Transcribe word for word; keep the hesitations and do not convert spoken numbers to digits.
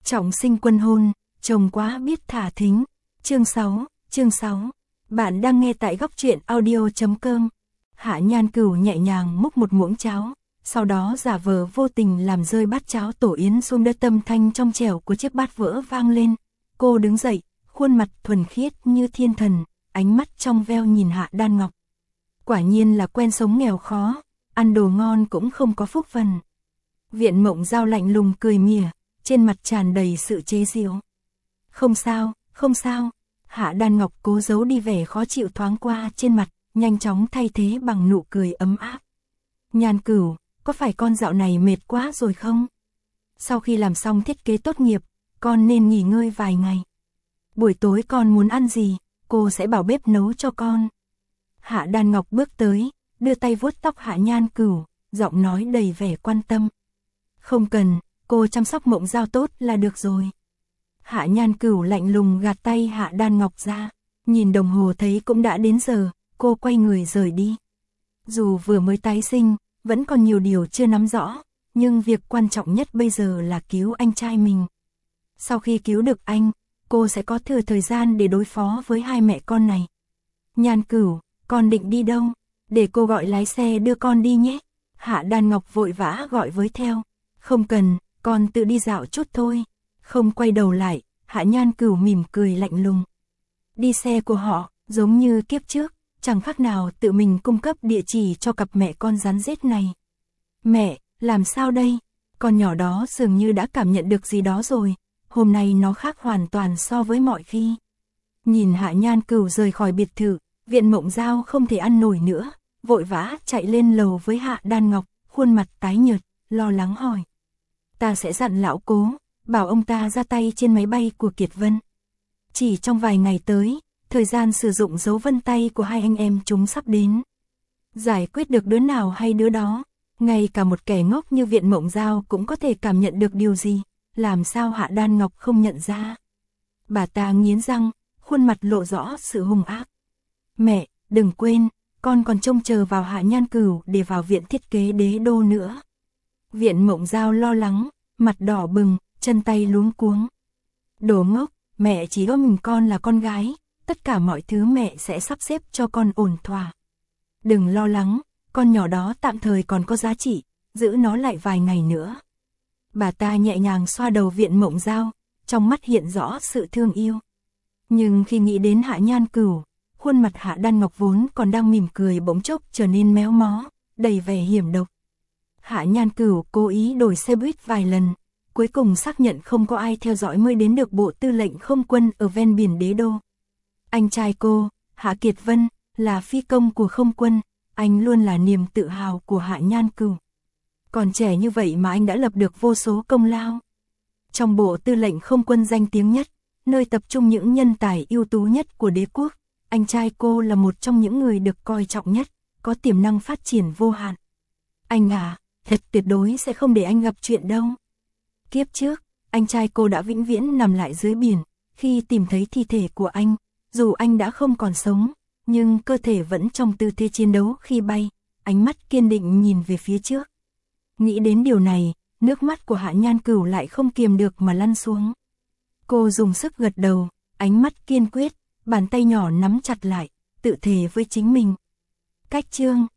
Trọng sinh quân hôn, chồng quá biết thả thính. Chương sáu, chương sáu. Bạn đang nghe tại góc truyện audio chấm com. Hạ Nhan Cửu nhẹ nhàng múc một muỗng cháo, sau đó giả vờ vô tình làm rơi bát cháo tổ yến xuống đất, âm thanh trong trẻo của chiếc bát vỡ vang lên. Cô đứng dậy, khuôn mặt thuần khiết như thiên thần, ánh mắt trong veo nhìn Hạ Đan Ngọc. Quả nhiên là quen sống nghèo khó, ăn đồ ngon cũng không có phúc phần. Viện Mộng Giao lạnh lùng cười mỉa, trên mặt tràn đầy sự chế giễu. Không sao, không sao. Hạ Đan Ngọc cố giấu đi vẻ khó chịu thoáng qua trên mặt, nhanh chóng thay thế bằng nụ cười ấm áp. Nhan Cửu, có phải con dạo này mệt quá rồi không? Sau khi làm xong thiết kế tốt nghiệp, con nên nghỉ ngơi vài ngày. Buổi tối con muốn ăn gì, cô sẽ bảo bếp nấu cho con. Hạ Đan Ngọc bước tới, đưa tay vuốt tóc Hạ Nhan Cửu, giọng nói đầy vẻ quan tâm. Không cần, cô chăm sóc Mộng Giao tốt là được rồi. Hạ Nhan Cửu lạnh lùng gạt tay Hạ Đan Ngọc ra, nhìn đồng hồ thấy cũng đã đến giờ, cô quay người rời đi. Dù vừa mới tái sinh, vẫn còn nhiều điều chưa nắm rõ, nhưng việc quan trọng nhất bây giờ là cứu anh trai mình. Sau khi cứu được anh, cô sẽ có thừa thời gian để đối phó với hai mẹ con này. Nhan Cửu, con định đi đâu? Để cô gọi lái xe đưa con đi nhé. Hạ Đan Ngọc vội vã gọi với theo. Không cần, con tự đi dạo chút thôi. Không quay đầu lại, Hạ Nhan Cửu mỉm cười lạnh lùng. Đi xe của họ, giống như kiếp trước, chẳng khác nào tự mình cung cấp địa chỉ cho cặp mẹ con rắn rết này. Mẹ, làm sao đây? Con nhỏ đó dường như đã cảm nhận được gì đó rồi, hôm nay nó khác hoàn toàn so với mọi khi. Nhìn Hạ Nhan Cửu rời khỏi biệt thự, Viện Mộng Giao không thể ăn nổi nữa, vội vã chạy lên lầu với Hạ Đan Ngọc, khuôn mặt tái nhợt, lo lắng hỏi. Ta sẽ dặn lão Cố, bảo ông ta ra tay trên máy bay của Kiệt Vân. Chỉ trong vài ngày tới, thời gian sử dụng dấu vân tay của hai anh em chúng sắp đến. Giải quyết được đứa nào hay đứa đó, ngay cả một kẻ ngốc như Viện Mộng Giao cũng có thể cảm nhận được điều gì, làm sao Hạ Đan Ngọc không nhận ra. Bà ta nghiến răng, khuôn mặt lộ rõ sự hung ác. Mẹ, đừng quên, con còn trông chờ vào Hạ Nhan Cửu để vào viện thiết kế đế đô nữa. Viện Mộng Giao lo lắng, mặt đỏ bừng, chân tay luống cuống. Đồ ngốc, mẹ chỉ có mình con là con gái, tất cả mọi thứ mẹ sẽ sắp xếp cho con ổn thỏa. Đừng lo lắng, con nhỏ đó tạm thời còn có giá trị, giữ nó lại vài ngày nữa. Bà ta nhẹ nhàng xoa đầu Viện Mộng Giao, trong mắt hiện rõ sự thương yêu. Nhưng khi nghĩ đến Hạ Nhan Cửu, khuôn mặt Hạ Đan Ngọc vốn còn đang mỉm cười bỗng chốc trở nên méo mó, đầy vẻ hiểm độc. Hạ Nhan Cửu cố ý đổi xe buýt vài lần, cuối cùng xác nhận không có ai theo dõi mới đến được bộ tư lệnh không quân ở ven biển đế đô. Anh trai cô, Hạ Kiệt Vân, là phi công của không quân, anh luôn là niềm tự hào của Hạ Nhan Cửu. Còn trẻ như vậy mà anh đã lập được vô số công lao. Trong bộ tư lệnh không quân danh tiếng nhất, nơi tập trung những nhân tài ưu tú nhất của đế quốc, anh trai cô là một trong những người được coi trọng nhất, có tiềm năng phát triển vô hạn. Anh à, thật tuyệt đối sẽ không để anh gặp chuyện đâu. Kiếp trước, anh trai cô đã vĩnh viễn nằm lại dưới biển, khi tìm thấy thi thể của anh, dù anh đã không còn sống, nhưng cơ thể vẫn trong tư thế chiến đấu khi bay, ánh mắt kiên định nhìn về phía trước. Nghĩ đến điều này, nước mắt của Hạ Nhan Cửu lại không kiềm được mà lăn xuống. Cô dùng sức gật đầu, ánh mắt kiên quyết, bàn tay nhỏ nắm chặt lại, tự thề với chính mình. Cách chương